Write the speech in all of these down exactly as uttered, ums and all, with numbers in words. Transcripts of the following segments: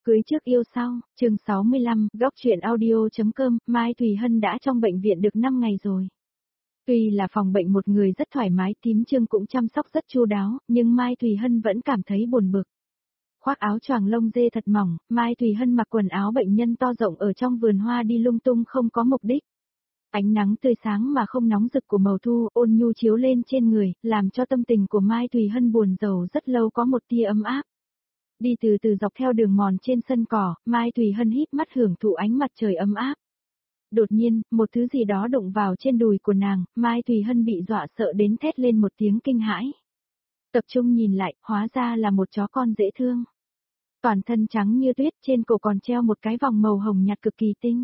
Cưới trước yêu sau, chương sáu mươi lăm, góc truyện audio.com, Mai Thùy Hân đã trong bệnh viện được năm ngày rồi. Tuy là phòng bệnh một người rất thoải mái, Tím Trương cũng chăm sóc rất chu đáo, nhưng Mai Thùy Hân vẫn cảm thấy buồn bực. Khoác áo choàng lông dê thật mỏng, Mai Thùy Hân mặc quần áo bệnh nhân to rộng ở trong vườn hoa đi lung tung không có mục đích. Ánh nắng tươi sáng mà không nóng rực của màu thu ôn nhu chiếu lên trên người, làm cho tâm tình của Mai Thùy Hân buồn rầu rất lâu có một tia ấm áp. Đi từ từ dọc theo đường mòn trên sân cỏ, Mai Thùy Hân híp mắt hưởng thụ ánh mặt trời ấm áp. Đột nhiên, một thứ gì đó đụng vào trên đùi của nàng, Mai Thùy Hân bị dọa sợ đến thét lên một tiếng kinh hãi. Tập trung nhìn lại, hóa ra là một chó con dễ thương. Toàn thân trắng như tuyết, trên cổ còn treo một cái vòng màu hồng nhạt cực kỳ tinh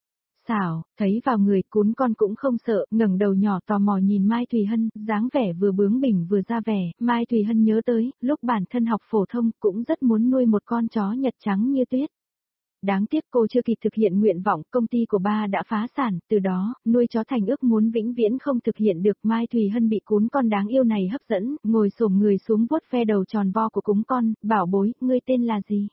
xảo, thấy vào người cún con cũng không sợ, ngẩng đầu nhỏ tò mò nhìn Mai Thùy Hân, dáng vẻ vừa bướng bỉnh vừa ra vẻ, Mai Thùy Hân nhớ tới, lúc bản thân học phổ thông cũng rất muốn nuôi một con chó Nhật trắng như tuyết. Đáng tiếc cô chưa kịp thực hiện nguyện vọng, công ty của ba đã phá sản, từ đó, nuôi chó thành ước muốn vĩnh viễn không thực hiện được. Mai Thùy Hân bị cún con đáng yêu này hấp dẫn, ngồi xổm người xuống vuốt ve đầu tròn vo của cún con, bảo bối, ngươi tên là gì?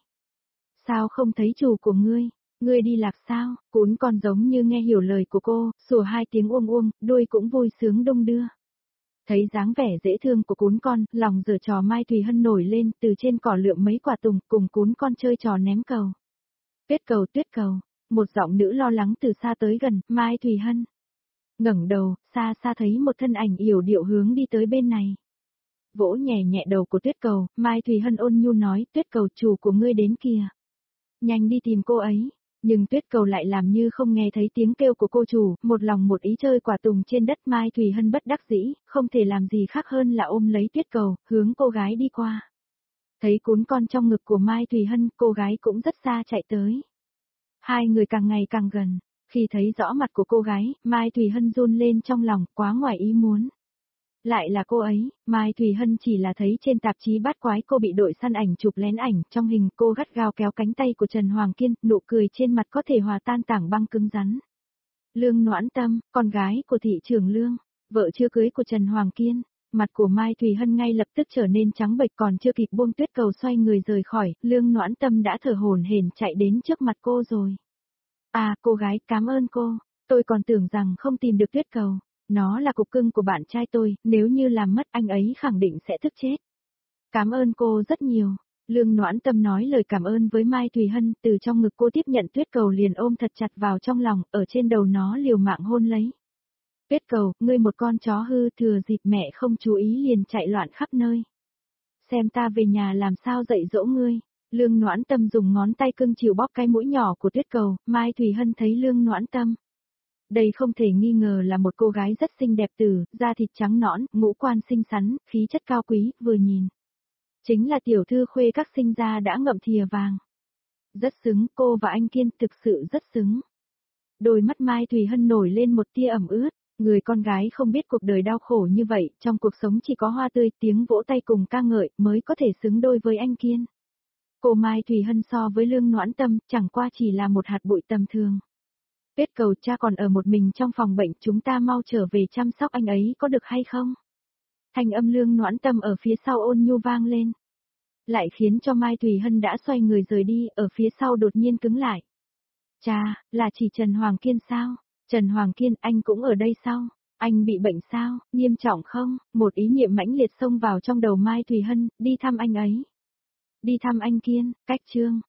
Sao không thấy chủ của ngươi? Ngươi đi lạc sao? Cún con giống như nghe hiểu lời của cô, sủa hai tiếng uông uông, đuôi cũng vui sướng đung đưa. Thấy dáng vẻ dễ thương của cún con, lòng giở trò Mai Thùy Hân nổi lên, từ trên cỏ lượm mấy quả tùng, cùng cún con chơi trò ném cầu. Tuyết cầu tuyết cầu, một giọng nữ lo lắng từ xa tới gần, Mai Thùy Hân. Ngẩng đầu, xa xa thấy một thân ảnh yểu điệu hướng đi tới bên này. Vỗ nhẹ nhẹ đầu của tuyết cầu, Mai Thùy Hân ôn nhu nói, tuyết cầu chủ của ngươi đến kìa. Nhanh đi tìm cô ấy. Nhưng tuyết cầu lại làm như không nghe thấy tiếng kêu của cô chủ, một lòng một ý chơi quả tùng trên đất. Mai Thùy Hân bất đắc dĩ, không thể làm gì khác hơn là ôm lấy tuyết cầu, hướng cô gái đi qua. Thấy cún con trong ngực của Mai Thùy Hân, cô gái cũng rất xa chạy tới. Hai người càng ngày càng gần, khi thấy rõ mặt của cô gái, Mai Thùy Hân run lên trong lòng, quá ngoài ý muốn. Lại là cô ấy, Mai Thùy Hân chỉ là thấy trên tạp chí Bát Quái cô bị đội săn ảnh chụp lén ảnh, trong hình cô gắt gao kéo cánh tay của Trần Hoàng Kiên, nụ cười trên mặt có thể hòa tan tảng băng cứng rắn. Lương Noãn Tâm, con gái của thị trưởng Lương, vợ chưa cưới của Trần Hoàng Kiên, mặt của Mai Thùy Hân ngay lập tức trở nên trắng bệch, còn chưa kịp buông tuyết cầu xoay người rời khỏi, Lương Noãn Tâm đã thở hổn hển chạy đến trước mặt cô rồi. À, cô gái, cảm ơn cô, tôi còn tưởng rằng không tìm được tuyết cầu. Nó là cục cưng của bạn trai tôi, nếu như làm mất anh ấy khẳng định sẽ tức chết. Cảm ơn cô rất nhiều. Lương Noãn Tâm nói lời cảm ơn với Mai Thùy Hân, từ trong ngực cô tiếp nhận tuyết cầu liền ôm thật chặt vào trong lòng, ở trên đầu nó liều mạng hôn lấy. Tuyết cầu, ngươi một con chó hư, thừa dịp mẹ không chú ý liền chạy loạn khắp nơi. Xem ta về nhà làm sao dạy dỗ ngươi. Lương Noãn Tâm dùng ngón tay cưng chiều bóp cái mũi nhỏ của tuyết cầu, Mai Thùy Hân thấy Lương Noãn Tâm. Đây không thể nghi ngờ là một cô gái rất xinh đẹp tử, da thịt trắng nõn, ngũ quan xinh xắn, khí chất cao quý, vừa nhìn. Chính là tiểu thư khuê các sinh ra đã ngậm thìa vàng. Rất xứng, cô và anh Kiên thực sự rất xứng. Đôi mắt Mai Thùy Hân nổi lên một tia ẩm ướt, người con gái không biết cuộc đời đau khổ như vậy, trong cuộc sống chỉ có hoa tươi, tiếng vỗ tay cùng ca ngợi mới có thể xứng đôi với anh Kiên. Cô Mai Thùy Hân so với Lương Noãn Tâm, chẳng qua chỉ là một hạt bụi tầm thường. Tuyết cầu, cha còn ở một mình trong phòng bệnh, chúng ta mau trở về chăm sóc anh ấy có được hay không? Thanh âm Lương Noãn Tâm ở phía sau ôn nhu vang lên. Lại khiến cho Mai Thùy Hân đã xoay người rời đi, ở phía sau đột nhiên cứng lại. Cha, là chỉ Trần Hoàng Kiên sao? Trần Hoàng Kiên, anh cũng ở đây sao? Anh bị bệnh sao? Nghiêm trọng không? Một ý niệm mãnh liệt xông vào trong đầu Mai Thùy Hân, đi thăm anh ấy. Đi thăm anh Kiên, cách chương.